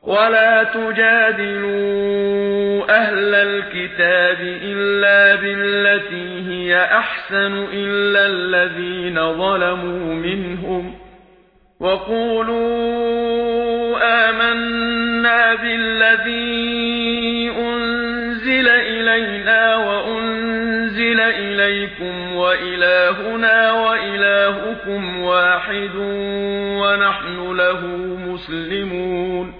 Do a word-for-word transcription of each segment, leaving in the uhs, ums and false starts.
ولا تجادلوا أهل الكتاب إلا بالتي هي أحسن إلا الذين ظلموا منهم وقولوا آمنا بالذي أنزل إلينا وأنزل إليكم وإلهنا وإلهكم واحد ونحن له مسلمون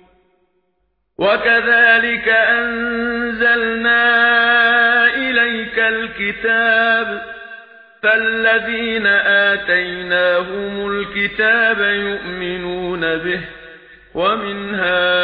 وكذلك أنزلنا إليك الكتاب فالذين آتيناهم الكتاب يؤمنون به ومن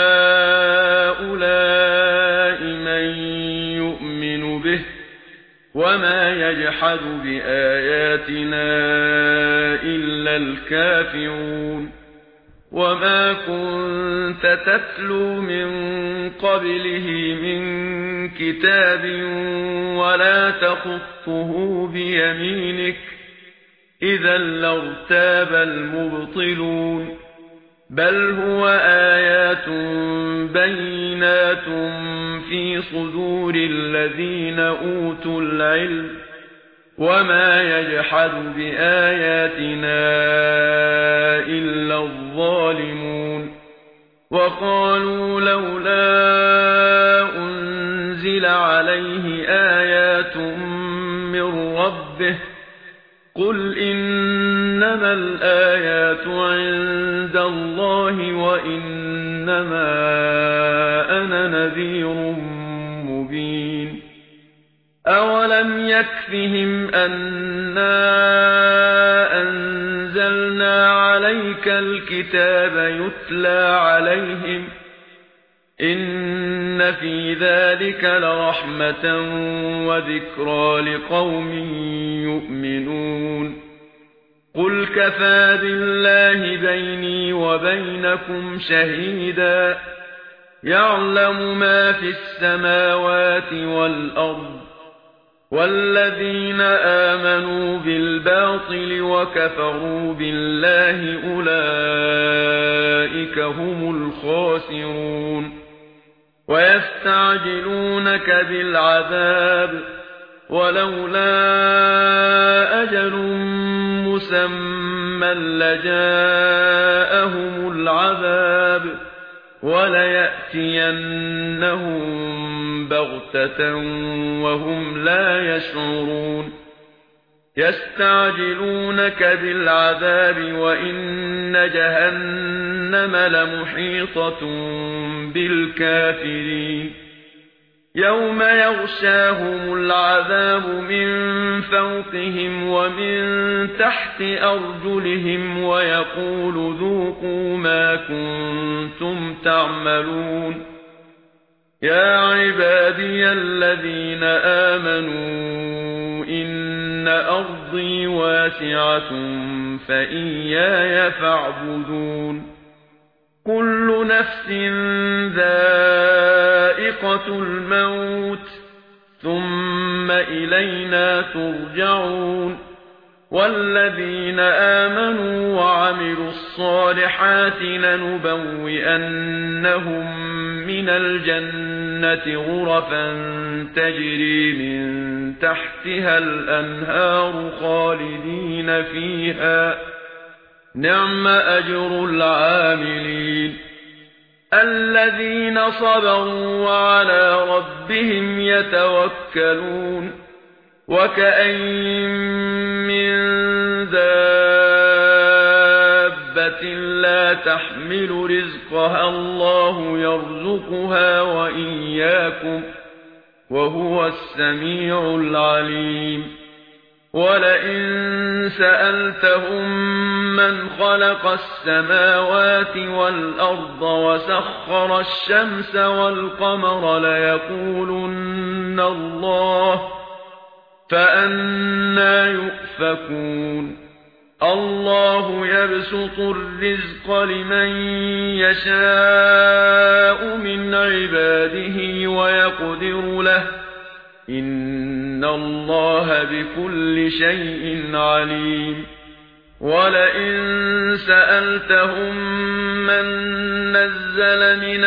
هؤلاء من يؤمن به وما يجحد بآياتنا إلا الكافرون وما كنت تتلو من قبله من كتاب ولا تخطه بيمينك إذا لارتاب المبطلون بل هو آيات بينات في صدور الذين أوتوا العلم وما يجحد بآياتنا إلا الظالمون وقالوا لولا أنزل عليه آيات من ربه قل إنما الآيات عند الله وإنما أنا نذير مبين أولم يكفهم أنا أنزلنا عليك الكتاب يتلى عليهم إن في ذلك لرحمة وذكرى لقوم يؤمنون قل كفى بالله بيني وبينكم شهيدا يعلم ما في السماوات والأرض والذين آمنوا بالباطل وكفروا بالله أولئك هم الخاسرون ويستعجلونك بالعذاب ولولا أجل مسمى لجاءهم العذاب وليأتينهم بغتة وهم لا يشعرون يستعجلونك بالعذاب وإن جهنم لمحيطة بالكافرين يوم يغشاهم العذاب من فوقهم ومن تحت أرجلهم ويقول ذوقوا ما كنتم تعملون يا عبادي الذين آمنوا إن أرضي واسعة فإياي فاعبدون كل نفس ذائقة الموت ثم إلينا ترجعون والذين آمنوا وعملوا الصالحات لنبوئنهم من الجنة غرفا تجري من تحتها الأنهار خالدين فيها نعم أجر العاملين الذين صبروا وعلى ربهم يتوكلون وكأين من دابة لا تحمل رزقها الله يرزقها وإياكم وهو السميع العليم ولئن سألتهم من خلق السماوات والأرض وسخر الشمس والقمر ليقولن الله فأنى يؤفكون الله يبسط الرزق لمن يشاء من عباده ويقدر له إن الله بكل شيء عليم ولئن سألتهم من نزل من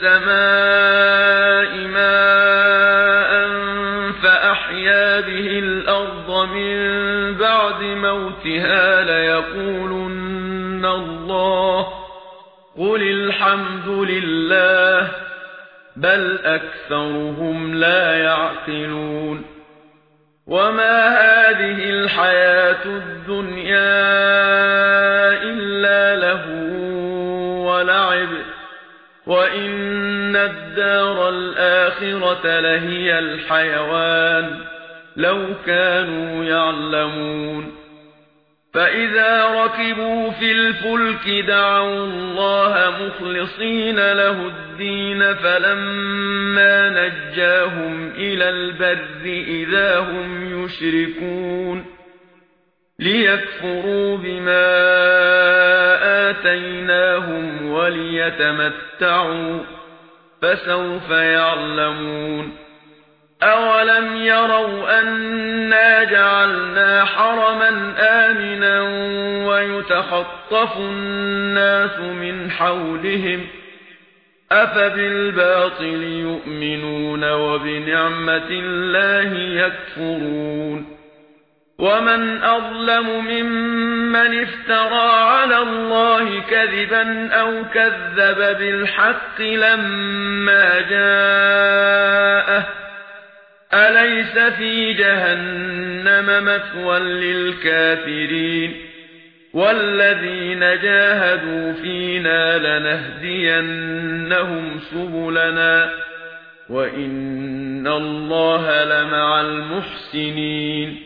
السماء ماء فأحيا به الأرض من بعد موتها ليقولن الله قل الحمد لله بل أكثرهم لا يعقلون وما هذه الحياة الدنيا إلا لهو ولعب وإن الدار الآخرة لهي الحيوان لو كانوا يعلمون فإذا ركبوا في الفلك دعوا الله مخلصين له الدين فلما نجاهم إلى البر إذا هم يشركون ليكفروا بما آتيناهم وليتمتعوا فسوف يعلمون أولم يروا أنا جعلنا حرما آمنا ويتخطف الناس من حولهم أفبالباطل يؤمنون وبنعمة الله يكفرون ومن أظلم ممن افترى على الله كذبا أو كذب بالحق لما جاءه أليس في جهنم مثوى للكافرين والذين جاهدوا فينا لنهدينهم سبلنا وإن الله لمع المحسنين